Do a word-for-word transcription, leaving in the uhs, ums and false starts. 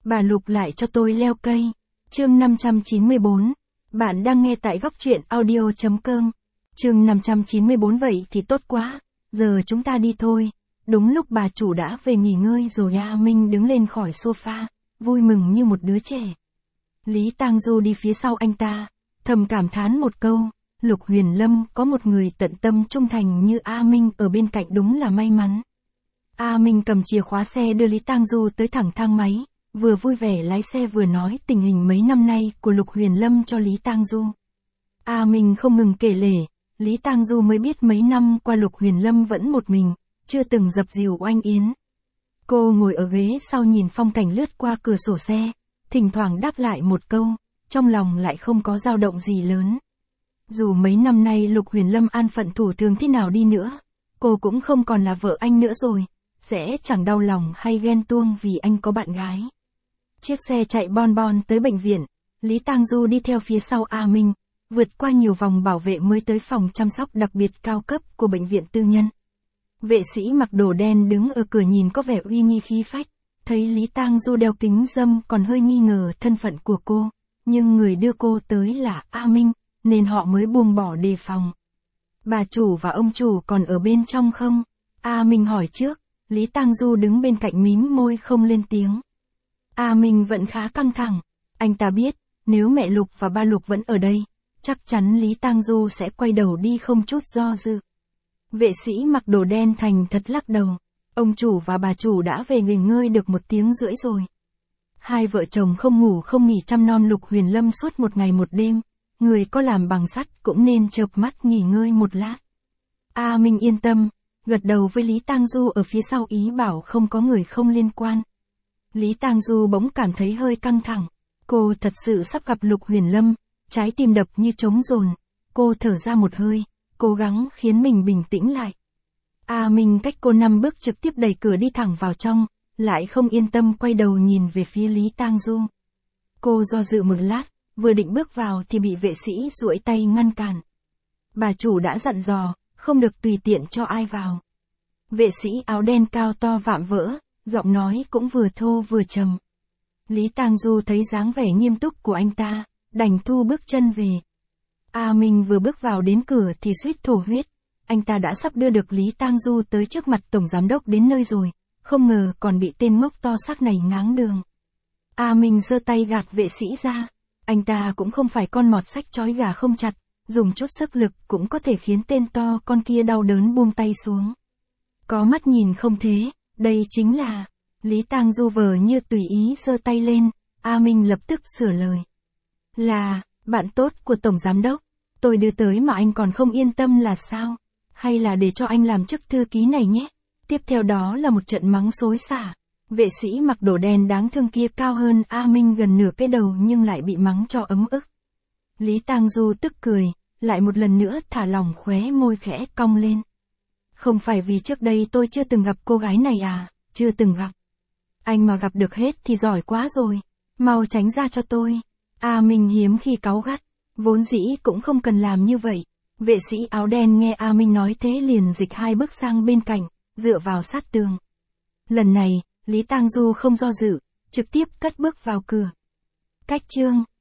bà Lục lại cho tôi leo cây. Chương năm trăm chín mươi bốn. Bạn đang nghe tại góc truyện audio chấm com. Chương năm trăm chín mươi bốn. Vậy thì tốt quá, giờ chúng ta đi thôi. Đúng lúc bà chủ đã về nghỉ ngơi rồi, A Minh đứng lên khỏi sofa, vui mừng như một đứa trẻ. Lý Tang Du đi phía sau anh ta, thầm cảm thán một câu, Lục Huyền Lâm có một người tận tâm trung thành như A Minh ở bên cạnh đúng là may mắn. A Minh cầm chìa khóa xe đưa Lý Tang Du tới thẳng thang máy, vừa vui vẻ lái xe vừa nói tình hình mấy năm nay của Lục Huyền Lâm cho Lý Tang Du. A Minh không ngừng kể lể, Lý Tang Du mới biết mấy năm qua Lục Huyền Lâm vẫn một mình, chưa từng dập dìu oanh yến. Cô ngồi ở ghế sau nhìn phong cảnh lướt qua cửa sổ xe, thỉnh thoảng đáp lại một câu, trong lòng lại không có dao động gì lớn. Dù mấy năm nay Lục Huyền Lâm an phận thủ thường thế nào đi nữa, cô cũng không còn là vợ anh nữa rồi, sẽ chẳng đau lòng hay ghen tuông vì anh có bạn gái. Chiếc xe chạy bon bon tới bệnh viện, Lý Tang Du đi theo phía sau A Minh, vượt qua nhiều vòng bảo vệ mới tới phòng chăm sóc đặc biệt cao cấp của bệnh viện tư nhân. Vệ sĩ mặc đồ đen đứng ở cửa nhìn có vẻ uy nghi khí phách, thấy Lý Tang Du đeo kính râm còn hơi nghi ngờ thân phận của cô, nhưng người đưa cô tới là A Minh, nên họ mới buông bỏ đề phòng. Bà chủ và ông chủ còn ở bên trong không? A Minh hỏi trước, Lý Tang Du đứng bên cạnh mím môi không lên tiếng. A Minh vẫn khá căng thẳng, anh ta biết, nếu mẹ Lục và ba Lục vẫn ở đây, chắc chắn Lý Tang Du sẽ quay đầu đi không chút do dự. Vệ sĩ mặc đồ đen thành thật lắc đầu, ông chủ và bà chủ đã về nghỉ ngơi được một tiếng rưỡi rồi. Hai vợ chồng không ngủ không nghỉ chăm nom Lục Huyền Lâm suốt một ngày một đêm, người có làm bằng sắt cũng nên chợp mắt nghỉ ngơi một lát. A Minh yên tâm, gật đầu với Lý Tang Du ở phía sau ý bảo không có người không liên quan. Lý Tang Du bỗng cảm thấy hơi căng thẳng, cô thật sự sắp gặp Lục Huyền Lâm, trái tim đập như trống dồn, cô thở ra một hơi, cố gắng khiến mình bình tĩnh lại. A Minh cách cô năm bước trực tiếp đẩy cửa đi thẳng vào trong, lại không yên tâm quay đầu nhìn về phía Lý Tang Du. Cô do dự một lát, vừa định bước vào thì bị vệ sĩ duỗi tay ngăn cản. Bà chủ đã dặn dò, không được tùy tiện cho ai vào. Vệ sĩ áo đen cao to vạm vỡ, giọng nói cũng vừa thô vừa trầm. Lý Tang Du thấy dáng vẻ nghiêm túc của anh ta, đành thu bước chân về. A Minh vừa bước vào đến cửa thì suýt thổ huyết, anh ta đã sắp đưa được Lý Tang Du tới trước mặt tổng giám đốc đến nơi rồi, không ngờ còn bị tên ngốc to xác này ngáng đường. A Minh giơ tay gạt vệ sĩ ra, anh ta cũng không phải con mọt sách trói gà không chặt, dùng chút sức lực cũng có thể khiến tên to con kia đau đớn buông tay xuống. Có mắt nhìn không thế, đây chính là... Lý Tang Du vờ như tùy ý giơ tay lên, A Minh lập tức sửa lời. Là, bạn tốt của tổng giám đốc, tôi đưa tới mà anh còn không yên tâm là sao? Hay là để cho anh làm chức thư ký này nhé? Tiếp theo đó là một trận mắng xối xả. Vệ sĩ mặc đồ đen đáng thương kia cao hơn A Minh gần nửa cái đầu nhưng lại bị mắng cho ấm ức. Lý Tang Du tức cười, lại một lần nữa thả lỏng khóe môi khẽ cong lên. Không phải vì trước đây tôi chưa từng gặp cô gái này à, chưa từng gặp. Anh mà gặp được hết thì giỏi quá rồi, mau tránh ra cho tôi. A Minh hiếm khi cáu gắt, vốn dĩ cũng không cần làm như vậy. Vệ sĩ áo đen nghe A Minh nói thế liền dịch hai bước sang bên cạnh, dựa vào sát tường. Lần này, Lý Tang Du không do dự, trực tiếp cất bước vào cửa. Cách chương